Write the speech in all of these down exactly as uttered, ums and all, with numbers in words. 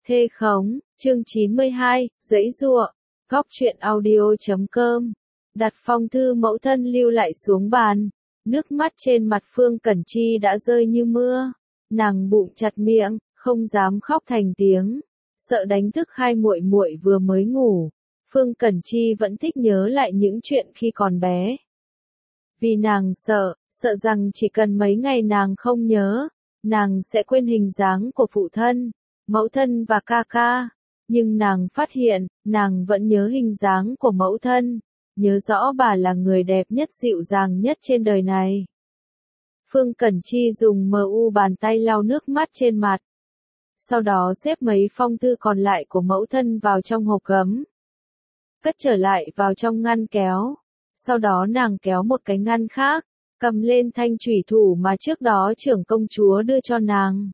Thê khống, chương chín mươi hai, giãy giụa, góc truyện audio chấm com. Đặt phong thư mẫu thân lưu lại xuống bàn, nước mắt trên mặt Phương Cẩn Chi đã rơi như mưa, nàng bụng chặt miệng, không dám khóc thành tiếng, sợ đánh thức hai muội muội vừa mới ngủ. Phương Cẩn Chi vẫn thích nhớ lại những chuyện khi còn bé. Vì nàng sợ, sợ rằng chỉ cần mấy ngày nàng không nhớ, nàng sẽ quên hình dáng của phụ thân, mẫu thân và ca ca. Nhưng nàng phát hiện, nàng vẫn nhớ hình dáng của mẫu thân, nhớ rõ bà là người đẹp nhất dịu dàng nhất trên đời này. Phương Cẩn Chi dùng mờ u bàn tay lau nước mắt trên mặt. Sau đó xếp mấy phong thư còn lại của mẫu thân vào trong hộp gấm. Cất trở lại vào trong ngăn kéo. Sau đó nàng kéo một cái ngăn khác, cầm lên thanh chủy thủ mà trước đó trưởng công chúa đưa cho nàng.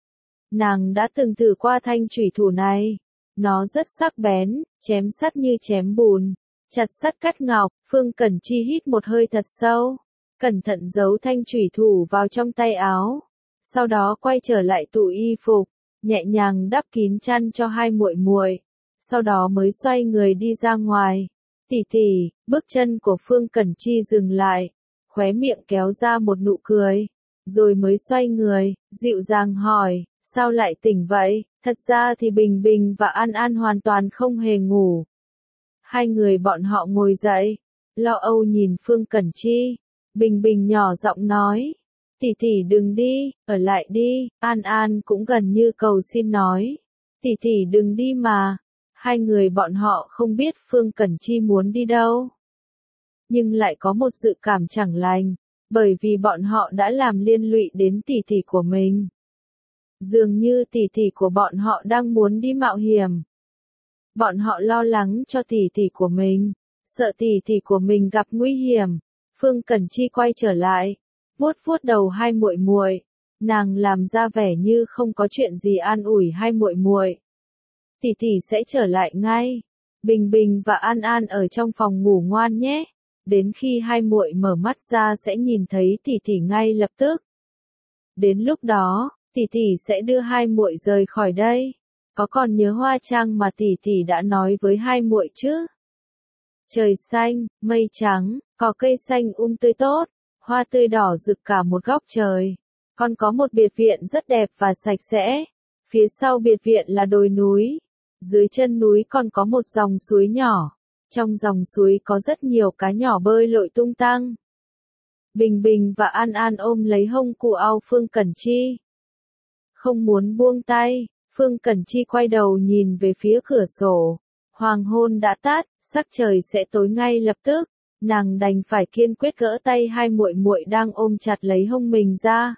Nàng đã từng thử qua thanh chủy thủ này. Nó rất sắc bén, chém sắt như chém bùn, chặt sắt cắt ngọc. Phương Cẩn Chi hít một hơi thật sâu, cẩn thận giấu thanh chủy thủ vào trong tay áo. Sau đó quay trở lại tủ y phục, nhẹ nhàng đắp kín chăn cho hai muội muội. Sau đó mới xoay người đi ra ngoài. Tỷ tỷ, bước chân của Phương Cẩn Chi dừng lại, khóe miệng kéo ra một nụ cười, rồi mới xoay người, dịu dàng hỏi, sao lại tỉnh vậy? Thật ra thì Bình Bình và An An hoàn toàn không hề ngủ. Hai người bọn họ ngồi dậy, lo âu nhìn Phương Cẩn Chi. Bình Bình nhỏ giọng nói, tỷ tỷ đừng đi, ở lại đi. An An cũng gần như cầu xin nói, tỷ tỷ đừng đi mà. Hai người bọn họ không biết Phương Cẩn Chi muốn đi đâu, nhưng lại có một dự cảm chẳng lành, bởi vì bọn họ đã làm liên lụy đến tỷ tỷ của mình. Dường như tỷ tỷ của bọn họ đang muốn đi mạo hiểm. Bọn họ lo lắng cho tỷ tỷ của mình, sợ tỷ tỷ của mình gặp nguy hiểm. Phương Cẩn Chi quay trở lại, vuốt vuốt đầu hai muội muội, nàng làm ra vẻ như không có chuyện gì an ủi hai muội muội. Tỷ tỷ sẽ trở lại ngay. Bình Bình và An An ở trong phòng ngủ ngoan nhé. Đến khi hai muội mở mắt ra sẽ nhìn thấy tỷ tỷ ngay lập tức. Đến lúc đó, tỷ tỷ sẽ đưa hai muội rời khỏi đây. Có còn nhớ hoa trang mà tỷ tỷ đã nói với hai muội chứ? Trời xanh, mây trắng, cỏ cây xanh um tươi tốt, hoa tươi đỏ rực cả một góc trời. Còn có một biệt viện rất đẹp và sạch sẽ. Phía sau biệt viện là đồi núi. Dưới chân núi còn có một dòng suối nhỏ. Trong dòng suối có rất nhiều cá nhỏ bơi lội tung tăng. Bình Bình và An An ôm lấy hông cụ ao Phương Cẩn Chi. Không muốn buông tay, Phương Cẩn Chi quay đầu nhìn về phía cửa sổ. Hoàng hôn đã tắt, sắc trời sẽ tối ngay lập tức. Nàng đành phải kiên quyết gỡ tay hai muội muội đang ôm chặt lấy hông mình ra.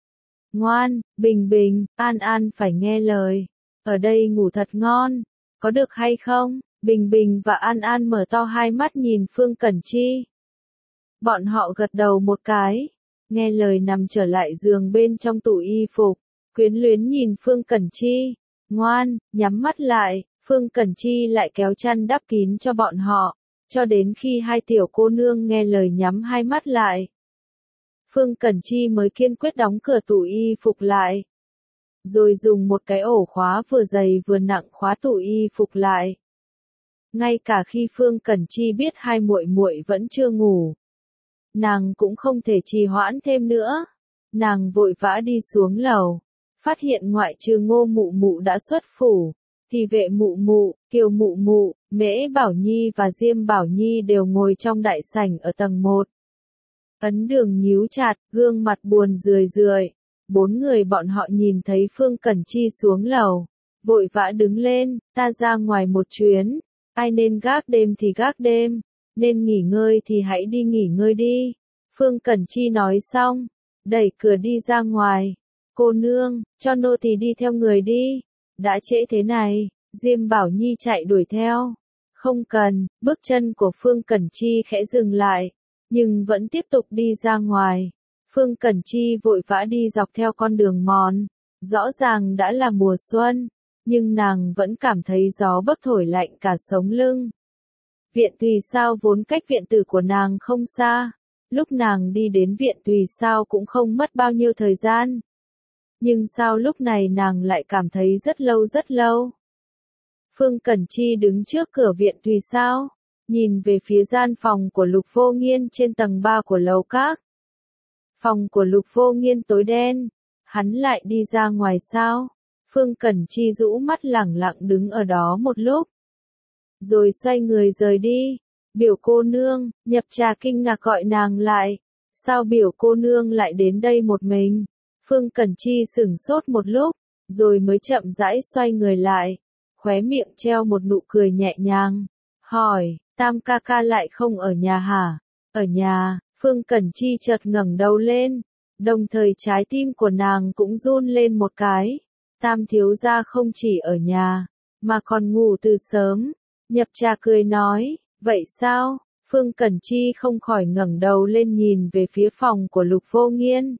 Ngoan, Bình Bình, An An phải nghe lời. Ở đây ngủ thật ngon, có được hay không? Bình Bình và An An mở to hai mắt nhìn Phương Cẩn Chi. Bọn họ gật đầu một cái, nghe lời nằm trở lại giường bên trong tủ y phục, quyến luyến nhìn Phương Cẩn Chi. Ngoan, nhắm mắt lại. Phương Cẩn Chi lại kéo chăn đắp kín cho bọn họ, cho đến khi hai tiểu cô nương nghe lời nhắm hai mắt lại. Phương Cẩn Chi mới kiên quyết đóng cửa tủ y phục lại, rồi dùng một cái ổ khóa vừa dày vừa nặng khóa tủ y phục lại. Ngay cả khi Phương Cẩn Chi biết hai muội muội vẫn chưa ngủ, nàng cũng không thể trì hoãn thêm nữa. Nàng vội vã đi xuống lầu, phát hiện ngoại trừ Ngô Mụ Mụ đã xuất phủ, thì Vệ Mụ Mụ, Kiều Mụ Mụ, Mễ Bảo Nhi và Diêm Bảo Nhi đều ngồi trong đại sảnh ở tầng một. Ấn Đường nhíu chặt, gương mặt buồn rười rượi. Bốn người bọn họ nhìn thấy Phương Cẩn Chi xuống lầu, vội vã đứng lên, ta ra ngoài một chuyến, ai nên gác đêm thì gác đêm, nên nghỉ ngơi thì hãy đi nghỉ ngơi đi. Phương Cẩn Chi nói xong, đẩy cửa đi ra ngoài. Cô nương, cho nô tỳ đi theo người đi. Đã trễ thế này, Diêm Bảo Nhi chạy đuổi theo. Không cần, bước chân của Phương Cẩn Chi khẽ dừng lại, nhưng vẫn tiếp tục đi ra ngoài. Phương Cẩn Chi vội vã đi dọc theo con đường mòn. Rõ ràng đã là mùa xuân, nhưng nàng vẫn cảm thấy gió bấc thổi lạnh cả sống lưng. Viện Tùy Sao vốn cách viện tử của nàng không xa. Lúc nàng đi đến viện Tùy Sao cũng không mất bao nhiêu thời gian. Nhưng sao lúc này nàng lại cảm thấy rất lâu rất lâu. Phương Cẩn Chi đứng trước cửa viện tùy sao, nhìn về phía gian phòng của Lục Vô Nghiên trên tầng ba của lầu các. Phòng của Lục Vô Nghiên tối đen, hắn lại đi ra ngoài sao? Phương Cẩn Chi rũ mắt lẳng lặng đứng ở đó một lúc. Rồi xoay người rời đi. Biểu cô nương, Nhập Trà kinh ngạc gọi nàng lại. Sao biểu cô nương lại đến đây một mình? Phương Cẩn Chi sửng sốt một lúc, rồi mới chậm rãi xoay người lại. Khóe miệng treo một nụ cười nhẹ nhàng. Hỏi, Tam ca ca lại không ở nhà hả? Ở nhà, Phương Cẩn Chi chợt ngẩng đầu lên. Đồng thời trái tim của nàng cũng run lên một cái. Tam thiếu gia không chỉ ở nhà, mà còn ngủ từ sớm. Nhập Trà cười nói, vậy sao? Phương Cẩn Chi không khỏi ngẩng đầu lên nhìn về phía phòng của Lục Vô Nghiên.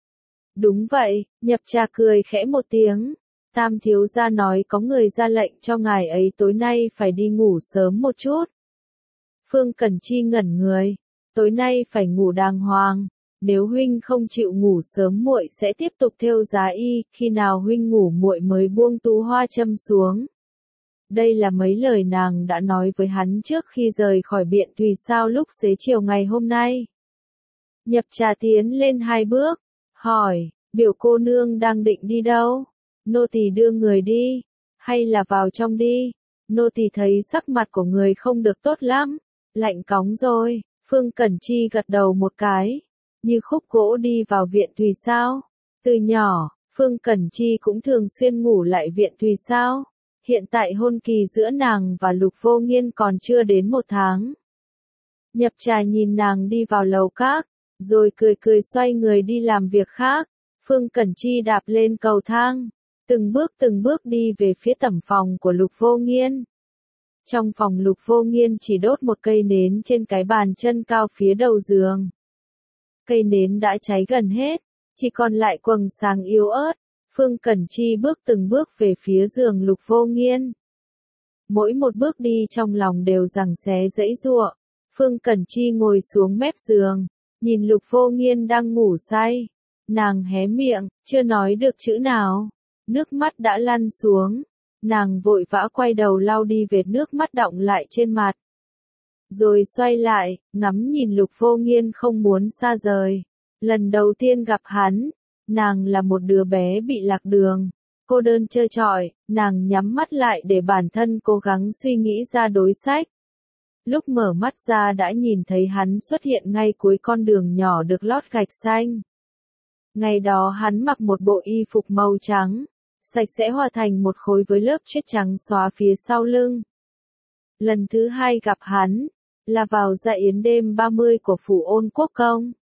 Đúng vậy, Nhập Trà cười khẽ một tiếng. Tam thiếu gia nói có người ra lệnh cho ngài ấy tối nay phải đi ngủ sớm một chút. Phương Cẩn Chi ngẩn người, tối nay phải ngủ đàng hoàng. Nếu huynh không chịu ngủ sớm muội sẽ tiếp tục thêu giá y, khi nào huynh ngủ muội mới buông tú hoa châm xuống. Đây là mấy lời nàng đã nói với hắn trước khi rời khỏi Biện Tùy Sao lúc xế chiều ngày hôm nay. Nhập Trà tiến lên hai bước, hỏi, biểu cô nương đang định đi đâu? Nô tỳ đưa người đi, hay là vào trong đi? Nô tỳ thấy sắc mặt của người không được tốt lắm, lạnh cóng rồi. Phương Cẩn Chi gật đầu một cái, như khúc gỗ đi vào Viện Tùy Sao. Từ nhỏ, Phương Cẩn Chi cũng thường xuyên ngủ lại Viện Tùy Sao. Hiện tại hôn kỳ giữa nàng và Lục Vô Nghiên còn chưa đến một tháng. Nhập Trà nhìn nàng đi vào lầu các, rồi cười cười xoay người đi làm việc khác. Phương Cẩn Chi đạp lên cầu thang, từng bước từng bước đi về phía tẩm phòng của Lục Vô Nghiên. Trong phòng Lục Vô Nghiên chỉ đốt một cây nến trên cái bàn chân cao phía đầu giường. Cây nến đã cháy gần hết, chỉ còn lại quầng sáng yếu ớt. Phương Cẩn Chi bước từng bước về phía giường Lục Vô Nghiên. Mỗi một bước đi trong lòng đều giằng xé giãy giụa. Phương Cẩn Chi ngồi xuống mép giường, nhìn Lục Vô Nghiên đang ngủ say. Nàng hé miệng, chưa nói được chữ nào. Nước mắt đã lăn xuống. Nàng vội vã quay đầu lau đi vệt nước mắt đọng lại trên mặt. Rồi xoay lại, ngắm nhìn Lục Vô Nghiên không muốn xa rời. Lần đầu tiên gặp hắn, nàng là một đứa bé bị lạc đường, cô đơn trơ trọi, nàng nhắm mắt lại để bản thân cố gắng suy nghĩ ra đối sách. Lúc mở mắt ra đã nhìn thấy hắn xuất hiện ngay cuối con đường nhỏ được lót gạch xanh. Ngày đó hắn mặc một bộ y phục màu trắng, sạch sẽ hòa thành một khối với lớp tuyết trắng xóa phía sau lưng. Lần thứ hai gặp hắn, là vào dạ yến đêm ba mươi của phủ Ôn Quốc Công.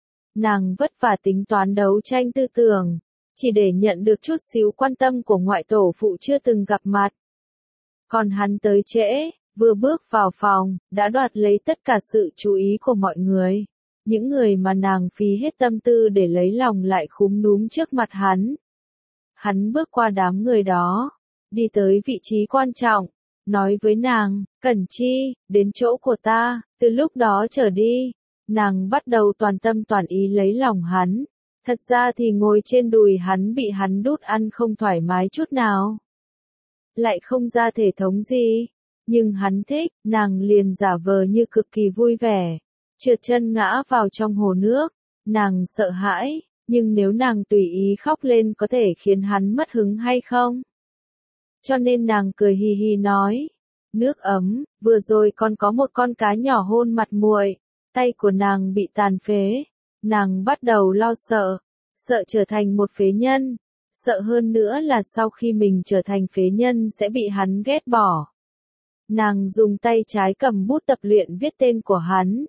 Nàng vất vả tính toán đấu tranh tư tưởng, chỉ để nhận được chút xíu quan tâm của ngoại tổ phụ chưa từng gặp mặt. Còn hắn tới trễ, vừa bước vào phòng, đã đoạt lấy tất cả sự chú ý của mọi người. Những người mà nàng phí hết tâm tư để lấy lòng lại khúm núm trước mặt hắn. Hắn bước qua đám người đó, đi tới vị trí quan trọng, nói với nàng, Cẩn Chi, đến chỗ của ta. Từ lúc đó trở đi, nàng bắt đầu toàn tâm toàn ý lấy lòng hắn. Thật ra thì ngồi trên đùi hắn bị hắn đút ăn không thoải mái chút nào. Lại không ra thể thống gì. Nhưng hắn thích, nàng liền giả vờ như cực kỳ vui vẻ. Trượt chân ngã vào trong hồ nước. Nàng sợ hãi, nhưng nếu nàng tùy ý khóc lên có thể khiến hắn mất hứng hay không? Cho nên nàng cười hì hì nói. Nước ấm, vừa rồi còn có một con cá nhỏ hôn mặt muội. Tay của nàng bị tàn phế. Nàng bắt đầu lo sợ. Sợ trở thành một phế nhân. Sợ hơn nữa là sau khi mình trở thành phế nhân sẽ bị hắn ghét bỏ. Nàng dùng tay trái cầm bút tập luyện viết tên của hắn.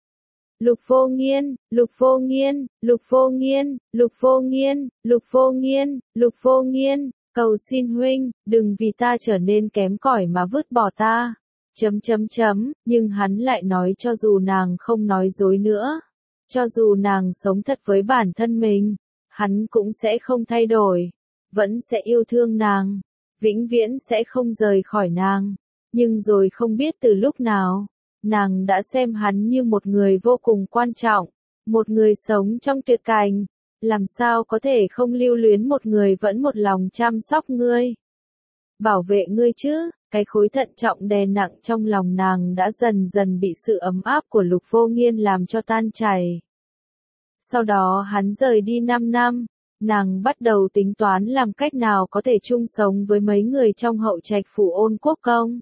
Lục Vô Nghiên, Lục Vô Nghiên, Lục Vô Nghiên, Lục Vô Nghiên, Lục Vô Nghiên, Lục Vô Nghiên, cầu xin huynh, đừng vì ta trở nên kém cỏi mà vứt bỏ ta. Chấm chấm chấm, nhưng hắn lại nói cho dù nàng không nói dối nữa, cho dù nàng sống thật với bản thân mình, hắn cũng sẽ không thay đổi, vẫn sẽ yêu thương nàng, vĩnh viễn sẽ không rời khỏi nàng. Nhưng rồi không biết từ lúc nào, nàng đã xem hắn như một người vô cùng quan trọng, một người sống trong tuyệt cảnh, làm sao có thể không lưu luyến một người vẫn một lòng chăm sóc ngươi, bảo vệ ngươi chứ. Cái khối thận trọng đè nặng trong lòng nàng đã dần dần bị sự ấm áp của Lục Vô Nghiên làm cho tan chảy. Sau đó hắn rời đi năm năm, nàng bắt đầu tính toán làm cách nào có thể chung sống với mấy người trong hậu trạch phủ Ôn Quốc Công.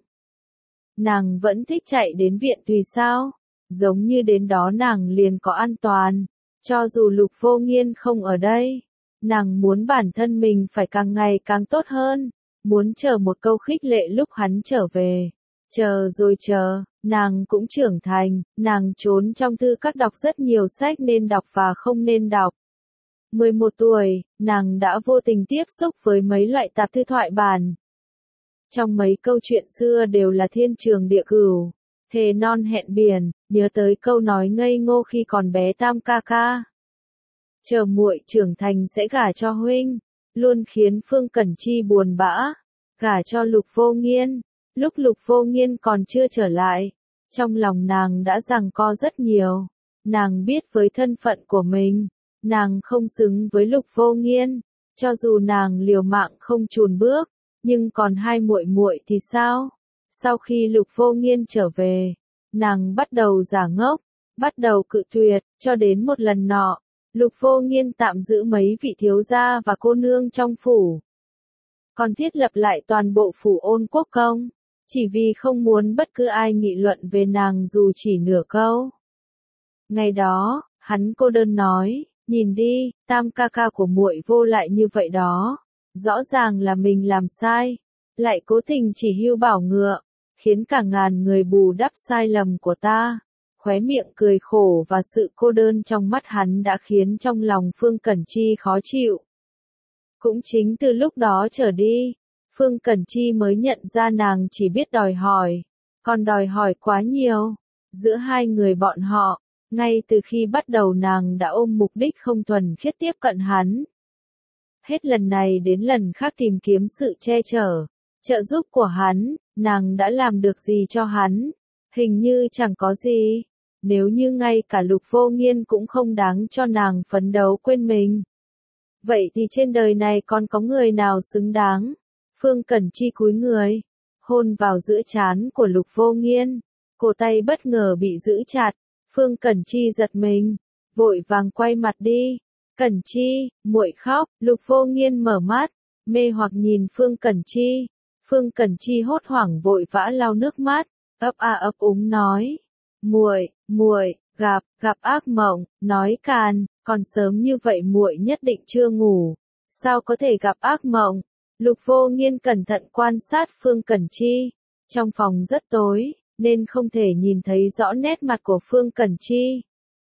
Nàng vẫn thích chạy đến viện tùy sao, giống như đến đó nàng liền có an toàn, cho dù Lục Vô Nghiên không ở đây. Nàng muốn bản thân mình phải càng ngày càng tốt hơn, muốn chờ một câu khích lệ lúc hắn trở về. Chờ rồi chờ, nàng cũng trưởng thành, nàng trốn trong thư các đọc rất nhiều sách nên đọc và không nên đọc. mười một tuổi, nàng đã vô tình tiếp xúc với mấy loại tạp thư thoại bản. Trong mấy câu chuyện xưa đều là thiên trường địa cửu, thề non hẹn biển, nhớ tới câu nói ngây ngô khi còn bé Tam ca ca. Chờ muội trưởng thành sẽ gả cho huynh, luôn khiến Phương Cẩn Chi buồn bã. Gả cho Lục Vô Nghiên, lúc Lục Vô Nghiên còn chưa trở lại, trong lòng nàng đã giằng co rất nhiều. Nàng biết với thân phận của mình, nàng không xứng với Lục Vô Nghiên, cho dù nàng liều mạng không chùn bước, nhưng còn hai muội muội thì sao? Sau khi Lục Vô Nghiên trở về, nàng bắt đầu giả ngốc, bắt đầu cự tuyệt, cho đến một lần nọ, Lục Vô Nghiên tạm giữ mấy vị thiếu gia và cô nương trong phủ, còn thiết lập lại toàn bộ phủ Ôn Quốc Công, chỉ vì không muốn bất cứ ai nghị luận về nàng dù chỉ nửa câu. Ngày đó, hắn cô đơn nói, nhìn đi, Tam ca ca của muội vô lại như vậy đó, rõ ràng là mình làm sai, lại cố tình chỉ hưu bảo ngựa, khiến cả ngàn người bù đắp sai lầm của ta. Khóe miệng cười khổ và sự cô đơn trong mắt hắn đã khiến trong lòng Phương Cẩn Chi khó chịu. Cũng chính từ lúc đó trở đi, Phương Cẩn Chi mới nhận ra nàng chỉ biết đòi hỏi, còn đòi hỏi quá nhiều. Giữa hai người bọn họ, ngay từ khi bắt đầu nàng đã ôm mục đích không thuần khiết tiếp cận hắn. Hết lần này đến lần khác tìm kiếm sự che chở, trợ giúp của hắn, nàng đã làm được gì cho hắn? Hình như chẳng có gì. Nếu như ngay cả Lục Vô Nghiên cũng không đáng cho nàng phấn đấu quên mình, vậy thì trên đời này còn có người nào xứng đáng? Phương Cẩn Chi cúi người, hôn vào giữa trán của Lục Vô Nghiên, cổ tay bất ngờ bị giữ chặt. Phương Cẩn Chi giật mình, vội vàng quay mặt đi. Cẩn Chi, muội khóc. Lục Vô Nghiên mở mắt, mê hoặc nhìn Phương Cẩn Chi. Phương Cẩn Chi hốt hoảng vội vã lau nước mắt, ấp a ấp úng nói: "Muội, muội gặp gặp ác mộng." Nói càn, còn sớm như vậy muội nhất định chưa ngủ, sao có thể gặp ác mộng? Lục Vô Nghiên cẩn thận quan sát Phương Cẩn Chi. Trong phòng rất tối, nên không thể nhìn thấy rõ nét mặt của Phương Cẩn Chi.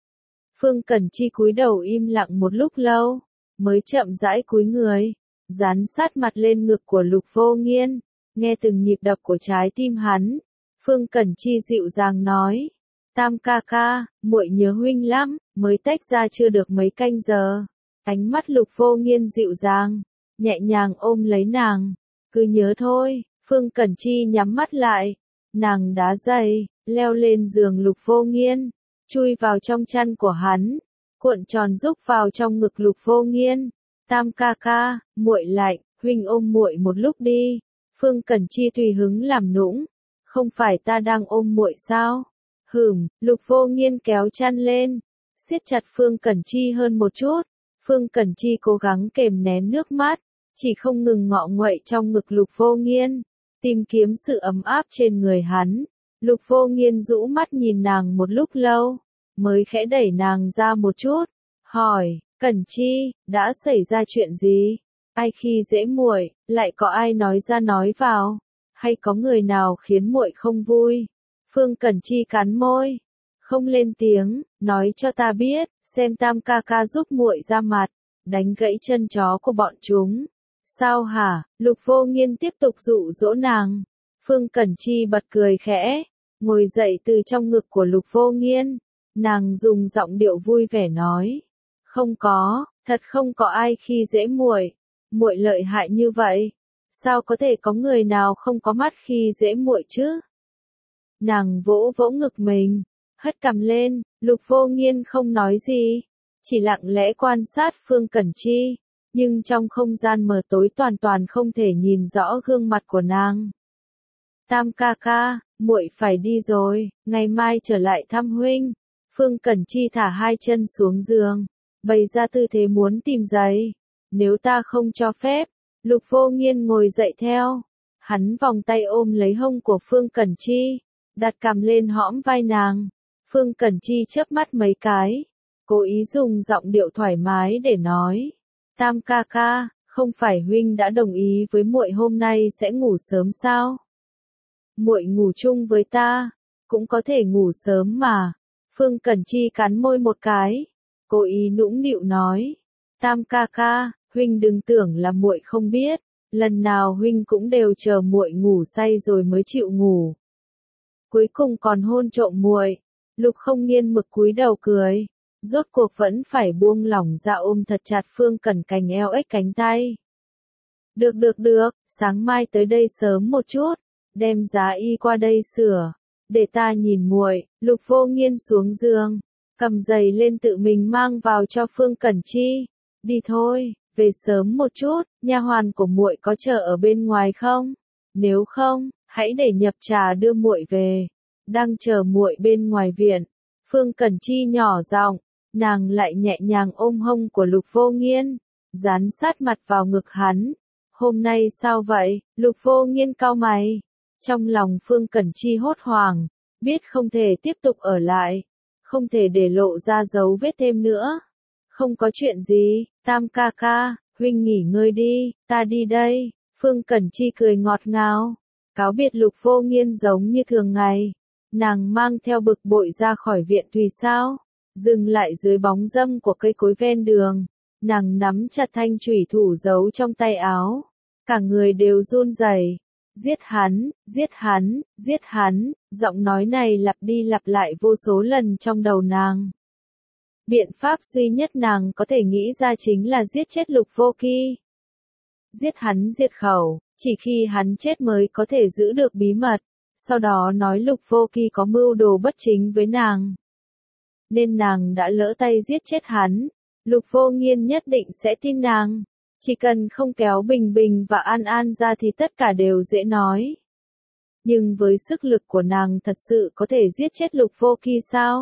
Phương Cẩn Chi cúi đầu im lặng một lúc lâu, mới chậm rãi cúi người, dán sát mặt lên ngực của Lục Vô Nghiên, nghe từng nhịp đập của trái tim hắn. Phương Cẩn Chi dịu dàng nói: "Tam ca ca, muội nhớ huynh lắm, mới tách ra chưa được mấy canh giờ." Ánh mắt Lục Vô Nghiên dịu dàng, nhẹ nhàng ôm lấy nàng. "Cứ nhớ thôi." Phương Cẩn Chi nhắm mắt lại, nàng đá giày, leo lên giường Lục Vô Nghiên, chui vào trong chăn của hắn, cuộn tròn rúc vào trong ngực Lục Vô Nghiên. "Tam ca ca, muội lạnh, huynh ôm muội một lúc đi." Phương Cẩn Chi tùy hứng làm nũng: "Không phải ta đang ôm muội sao?" "Hửm." Lục Vô Nghiên kéo chăn lên, siết chặt Phương Cẩn Chi hơn một chút. Phương Cẩn Chi cố gắng kềm nén nước mắt, chỉ không ngừng ngọ nguậy trong ngực Lục Vô Nghiên, tìm kiếm sự ấm áp trên người hắn. Lục Vô Nghiên rũ mắt nhìn nàng một lúc lâu, mới khẽ đẩy nàng ra một chút, hỏi: "Cẩn Chi, đã xảy ra chuyện gì? Ai khi dễ muội, lại có ai nói ra nói vào, hay có người nào khiến muội không vui?" Phương Cẩn Chi cắn môi, không lên tiếng, nói cho ta biết, xem Tam ca ca giúp muội ra mặt, đánh gãy chân chó của bọn chúng. "Sao hả?" Lục Vô Nghiên tiếp tục dụ dỗ nàng. Phương Cẩn Chi bật cười khẽ, ngồi dậy từ trong ngực của Lục Vô Nghiên. Nàng dùng giọng điệu vui vẻ nói: "Không có, thật không có ai khi dễ muội. Muội lợi hại như vậy, sao có thể có người nào không có mắt khi dễ muội chứ?" Nàng vỗ vỗ ngực mình, hất cằm lên. Lục Vô Nghiên không nói gì, chỉ lặng lẽ quan sát Phương Cẩn Chi, nhưng trong không gian mờ tối toàn toàn không thể nhìn rõ gương mặt của nàng. Tam ca ca, muội phải đi rồi, ngày mai trở lại thăm huynh. Phương Cẩn Chi thả hai chân xuống giường, bày ra tư thế muốn tìm giày. Nếu ta không cho phép, Lục Vô Nghiên ngồi dậy theo. Hắn vòng tay ôm lấy hông của Phương Cẩn Chi, đặt cằm lên hõm vai nàng. Phương Cẩn Chi chớp mắt mấy cái, cố ý dùng giọng điệu thoải mái để nói. Tam ca ca, không phải huynh đã đồng ý với muội hôm nay sẽ ngủ sớm sao? Muội ngủ chung với ta, cũng có thể ngủ sớm mà. Phương Cẩn Chi cắn môi một cái, cố ý nũng nịu nói. Tam ca ca, huynh đừng tưởng là muội không biết, lần nào huynh cũng đều chờ muội ngủ say rồi mới chịu ngủ. Cuối cùng còn hôn trộm muội. Lục Không Nghiên mực cúi đầu cười, rốt cuộc vẫn phải buông lỏng ra ôm thật chặt Phương Cẩn cành eo ếch cánh tay. Được được được, sáng mai tới đây sớm một chút, đem giá y qua đây sửa, để ta nhìn muội. Lục Vô Nghiên xuống giường, cầm giày lên tự mình mang vào cho Phương Cẩn Chi. Đi thôi, về sớm một chút, nha hoàn của muội có chờ ở bên ngoài không? Nếu không, hãy để nhập trà đưa muội về. Đang chờ muội bên ngoài viện. Phương Cẩn Chi nhỏ giọng, nàng lại nhẹ nhàng ôm hông của Lục Vô Nghiên, dán sát mặt vào ngực hắn. Hôm nay sao vậy? Lục Vô Nghiên cau mày. Trong lòng Phương Cẩn Chi hốt hoảng, biết không thể tiếp tục ở lại, không thể để lộ ra dấu vết thêm nữa. Không có chuyện gì, Tam ca ca, huynh nghỉ ngơi đi, ta đi đây. Phương Cẩn Chi cười ngọt ngào, cáo biệt Lục Vô Nghiên giống như thường ngày. Nàng mang theo bực bội ra khỏi viện Thùy Sao, dừng lại dưới bóng râm của cây cối ven đường. Nàng nắm chặt thanh chủy thủ giấu trong tay áo, cả người đều run rẩy. Giết hắn, giết hắn, giết hắn, giọng nói này lặp đi lặp lại vô số lần trong đầu nàng. Biện pháp duy nhất nàng có thể nghĩ ra chính là giết chết Lục Vô Kỳ. Giết hắn diệt khẩu, chỉ khi hắn chết mới có thể giữ được bí mật, sau đó nói Lục Vô Kỳ có mưu đồ bất chính với nàng. Nên nàng đã lỡ tay giết chết hắn, Lục Vô Nghiên nhất định sẽ tin nàng. Chỉ cần không kéo Bình Bình và An An ra thì tất cả đều dễ nói. Nhưng với sức lực của nàng thật sự có thể giết chết Lục Vô Kỳ sao?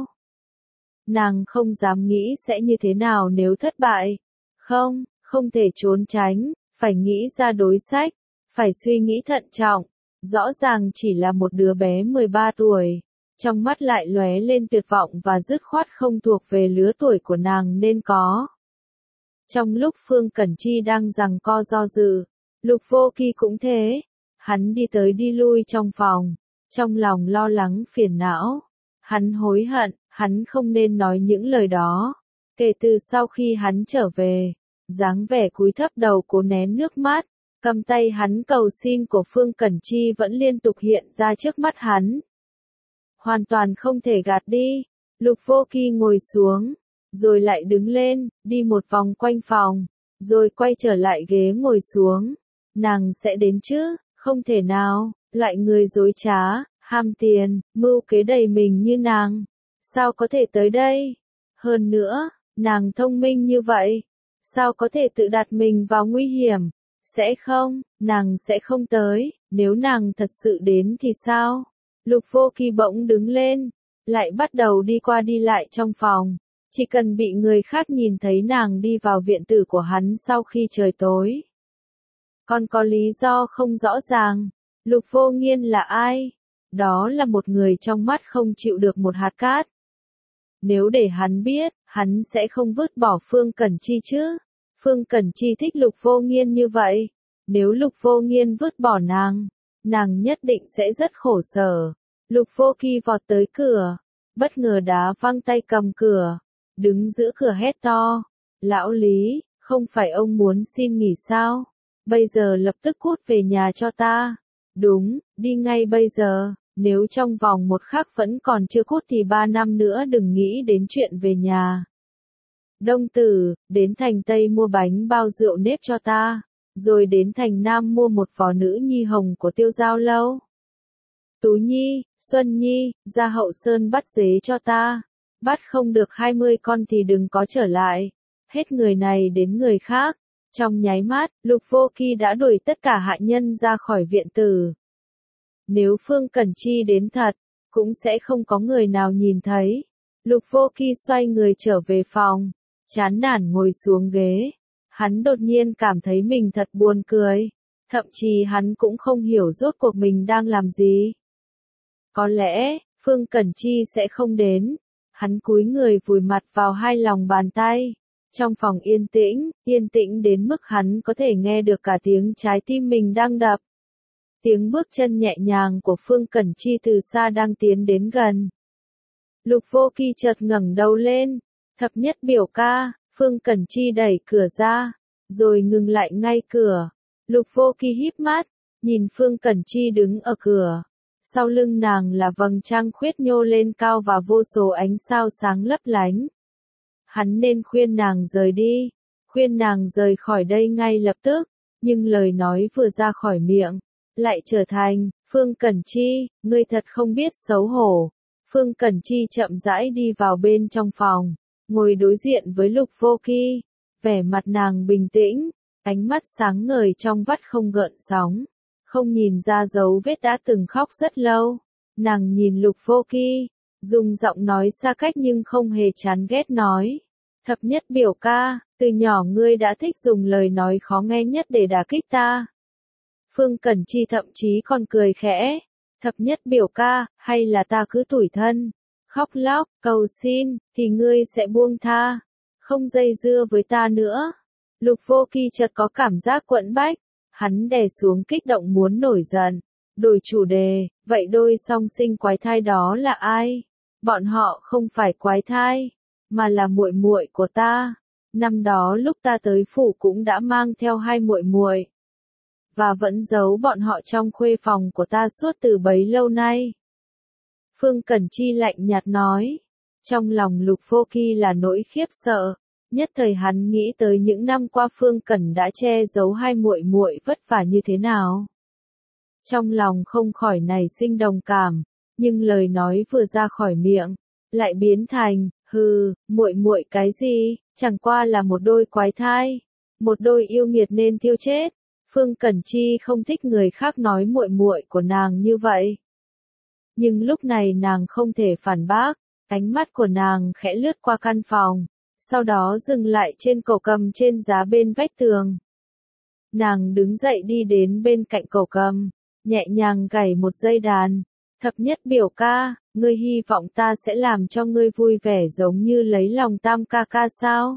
Nàng không dám nghĩ sẽ như thế nào nếu thất bại. Không, không thể trốn tránh, phải nghĩ ra đối sách, phải suy nghĩ thận trọng. Rõ ràng chỉ là một đứa bé mười ba tuổi, trong mắt lại lóe lên tuyệt vọng và dứt khoát không thuộc về lứa tuổi của nàng nên có. Trong lúc Phương Cẩn Chi đang giằng co do dự, Lục Vô Kỳ cũng thế. Hắn đi tới đi lui trong phòng, trong lòng lo lắng phiền não. Hắn hối hận, hắn không nên nói những lời đó. Kể từ sau khi hắn trở về, dáng vẻ cúi thấp đầu cố nén nước mắt, cầm tay hắn cầu xin của Phương Cẩn Chi vẫn liên tục hiện ra trước mắt hắn. Hoàn toàn không thể gạt đi. Lục Vô Kỳ ngồi xuống, rồi lại đứng lên, đi một vòng quanh phòng, rồi quay trở lại ghế ngồi xuống. Nàng sẽ đến chứ? Không thể nào, loại người dối trá, ham tiền, mưu kế đầy mình như nàng, sao có thể tới đây? Hơn nữa, nàng thông minh như vậy, sao có thể tự đặt mình vào nguy hiểm? Sẽ không, nàng sẽ không tới. Nếu nàng thật sự đến thì sao? Lục Vô Kỳ bỗng đứng lên, lại bắt đầu đi qua đi lại trong phòng. Chỉ cần bị người khác nhìn thấy nàng đi vào viện tử của hắn sau khi trời tối. Còn có lý do không rõ ràng. Lục Vô Nghiên là ai? Đó là một người trong mắt không chịu được một hạt cát. Nếu để hắn biết, hắn sẽ không vứt bỏ Phương Cẩn Chi chứ. Phương Cẩn Chi thích Lục Vô Nghiên như vậy. Nếu Lục Vô Nghiên vứt bỏ nàng, nàng nhất định sẽ rất khổ sở. Lục Vô Kỳ vọt tới cửa, bất ngờ đá văng tay cầm cửa, đứng giữa cửa hét to. Lão Lý, không phải ông muốn xin nghỉ sao? Bây giờ lập tức cút về nhà cho ta. Đúng, đi ngay bây giờ. Nếu trong vòng một khắc vẫn còn chưa cút thì ba năm nữa đừng nghĩ đến chuyện về nhà. Đông Tử, đến thành Tây mua bánh bao rượu nếp cho ta, rồi đến thành Nam mua một vò nữ nhi hồng của Tiêu Giao Lâu. Tú Nhi, Xuân Nhi, ra Hậu Sơn bắt dế cho ta. Bắt không được hai mươi con thì đừng có trở lại. Hết người này đến người khác. Trong nháy mắt, Lục Vô Kỳ đã đuổi tất cả hạ nhân ra khỏi viện tử. Nếu Phương Cẩn Chi đến thật, cũng sẽ không có người nào nhìn thấy. Lục Vô Kỳ xoay người trở về phòng, chán nản ngồi xuống ghế. Hắn đột nhiên cảm thấy mình thật buồn cười. Thậm chí hắn cũng không hiểu rốt cuộc mình đang làm gì. Có lẽ, Phương Cẩn Chi sẽ không đến. Hắn cúi người vùi mặt vào hai lòng bàn tay. Trong phòng yên tĩnh, yên tĩnh đến mức hắn có thể nghe được cả tiếng trái tim mình đang đập. Tiếng bước chân nhẹ nhàng của Phương Cẩn Chi từ xa đang tiến đến gần. Lục Vô Kỳ chợt ngẩng đầu lên. Thập nhất biểu ca, Phương Cẩn Chi đẩy cửa ra, rồi ngừng lại ngay cửa. Lục Vô Kỳ híp mắt, nhìn Phương Cẩn Chi đứng ở cửa. Sau lưng nàng là vầng trăng khuyết nhô lên cao và vô số ánh sao sáng lấp lánh. Hắn nên khuyên nàng rời đi, khuyên nàng rời khỏi đây ngay lập tức, nhưng lời nói vừa ra khỏi miệng, lại trở thành, Phương Cẩn Chi, ngươi thật không biết xấu hổ. Phương Cẩn Chi chậm rãi đi vào bên trong phòng, ngồi đối diện với Lục Vô Kỳ, vẻ mặt nàng bình tĩnh, ánh mắt sáng ngời trong vắt không gợn sóng, không nhìn ra dấu vết đã từng khóc rất lâu. Nàng nhìn Lục Vô Kỳ, dùng giọng nói xa cách nhưng không hề chán ghét nói. Thập nhất biểu ca, từ nhỏ ngươi đã thích dùng lời nói khó nghe nhất để đả kích ta. Phương Cẩn Chi thậm chí còn cười khẽ. Thập nhất biểu ca, hay là ta cứ tủi thân, khóc lóc, cầu xin, thì ngươi sẽ buông tha, không dây dưa với ta nữa. Lục Vô Kỳ chợt có cảm giác quẫn bách, hắn đè xuống kích động muốn nổi giận, đổi chủ đề, vậy đôi song sinh quái thai đó là ai? Bọn họ không phải quái thai, mà là muội muội của ta. Năm đó lúc ta tới phủ cũng đã mang theo hai muội muội, và vẫn giấu bọn họ trong khuê phòng của ta suốt từ bấy lâu nay. Phương Cẩn Chi lạnh nhạt nói. Trong lòng Lục Vô Kỳ là nỗi khiếp sợ, nhất thời hắn nghĩ tới những năm qua Phương Cẩn đã che giấu hai muội muội vất vả như thế nào. Trong lòng không khỏi nảy sinh đồng cảm, nhưng lời nói vừa ra khỏi miệng, lại biến thành, hừ, muội muội cái gì, chẳng qua là một đôi quái thai, một đôi yêu nghiệt nên tiêu chết. Phương Cẩn Chi không thích người khác nói muội muội của nàng như vậy. Nhưng lúc này nàng không thể phản bác, ánh mắt của nàng khẽ lướt qua căn phòng, sau đó dừng lại trên cổ cầm trên giá bên vách tường. Nàng đứng dậy đi đến bên cạnh cổ cầm, nhẹ nhàng gảy một dây đàn. Thập nhất biểu ca, ngươi hy vọng ta sẽ làm cho ngươi vui vẻ giống như lấy lòng Tam ca ca sao?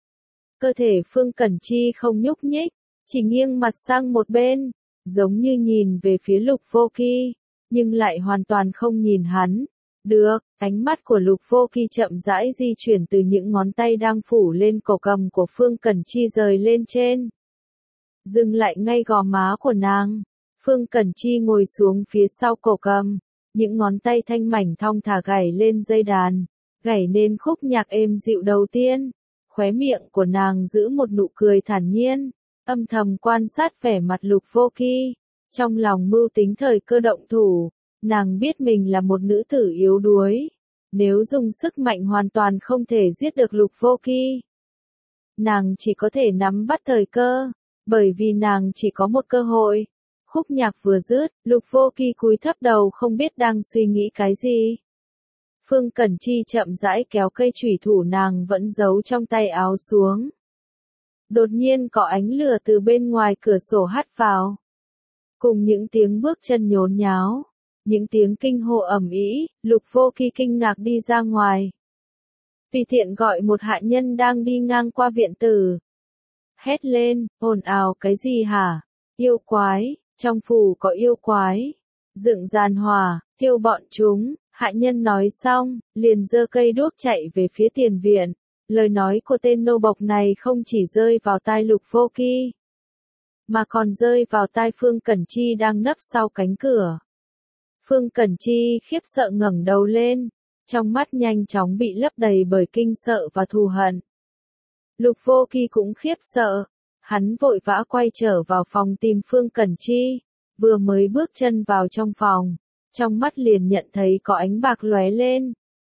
Cơ thể Phương Cẩn Chi không nhúc nhích, chỉ nghiêng mặt sang một bên, giống như nhìn về phía Lục Vô Kỳ, nhưng lại hoàn toàn không nhìn hắn. Được, ánh mắt của Lục Vô Kỳ chậm rãi di chuyển từ những ngón tay đang phủ lên cổ cầm của Phương Cẩn Chi rời lên trên. Dừng lại ngay gò má của nàng. Phương Cẩn Chi ngồi xuống phía sau cổ cầm, những ngón tay thanh mảnh thong thả gảy lên dây đàn, gảy nên khúc nhạc êm dịu đầu tiên. Khóe miệng của nàng giữ một nụ cười thản nhiên, âm thầm quan sát vẻ mặt Lục Vô Kỳ, trong lòng mưu tính thời cơ động thủ. Nàng biết mình là một nữ tử yếu đuối, nếu dùng sức mạnh hoàn toàn không thể giết được Lục Vô Kỳ. Nàng chỉ có thể nắm bắt thời cơ, bởi vì nàng chỉ có một cơ hội. Khúc nhạc vừa dứt, Lục Vô Kỳ cúi thấp đầu không biết đang suy nghĩ cái gì. Phương Cẩn Chi chậm rãi kéo cây chủy thủ nàng vẫn giấu trong tay áo xuống. Đột nhiên có ánh lửa từ bên ngoài cửa sổ hắt vào, cùng những tiếng bước chân nhốn nháo, những tiếng kinh hô ầm ĩ. Lục Vô Kỳ kinh ngạc đi ra ngoài. Tùy tiện gọi một hạ nhân đang đi ngang qua viện tử, hét lên, ồn ào cái gì hả? Yêu quái, trong phủ có yêu quái, dựng giàn hỏa, thiêu bọn chúng. Hạ nhân nói xong, liền giơ cây đuốc chạy về phía tiền viện. Lời nói của tên nô bộc này không chỉ rơi vào tai Lục Vô Kỳ, mà còn rơi vào tai Phương Cẩn Chi đang nấp sau cánh cửa. Phương Cẩn Chi khiếp sợ ngẩng đầu lên, trong mắt nhanh chóng bị lấp đầy bởi kinh sợ và thù hận. Lục Vô Kỳ cũng khiếp sợ, hắn vội vã quay trở vào phòng tìm Phương Cẩn Chi, vừa mới bước chân vào trong phòng, trong mắt liền nhận thấy có ánh bạc lóe lên,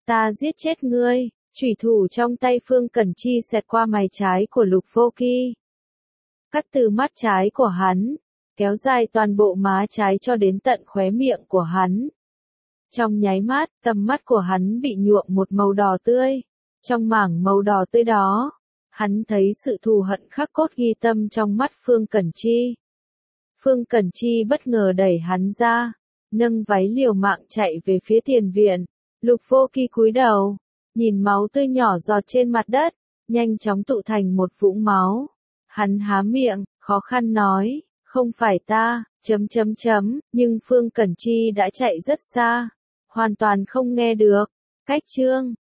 Ta giết chết ngươi. Chủy thủ trong tay Phương Cẩn Chi xẹt qua mày trái của Lục Vô Kỳ. Cắt từ mắt trái của hắn, kéo dài toàn bộ má trái cho đến tận khóe miệng của hắn. Trong nháy mắt, tầm mắt của hắn bị nhuộm một màu đỏ tươi. Trong mảng màu đỏ tươi đó, hắn thấy sự thù hận khắc cốt ghi tâm trong mắt Phương Cẩn Chi. Phương Cẩn Chi bất ngờ đẩy hắn ra, nâng váy liều mạng chạy về phía tiền viện. Lục Vô Kỳ cúi đầu, nhìn máu tươi nhỏ giọt trên mặt đất, nhanh chóng tụ thành một vũng máu. Hắn há miệng, khó khăn nói, không phải ta, chấm chấm chấm, nhưng Phương Cẩn Chi đã chạy rất xa, hoàn toàn không nghe được. Cách chương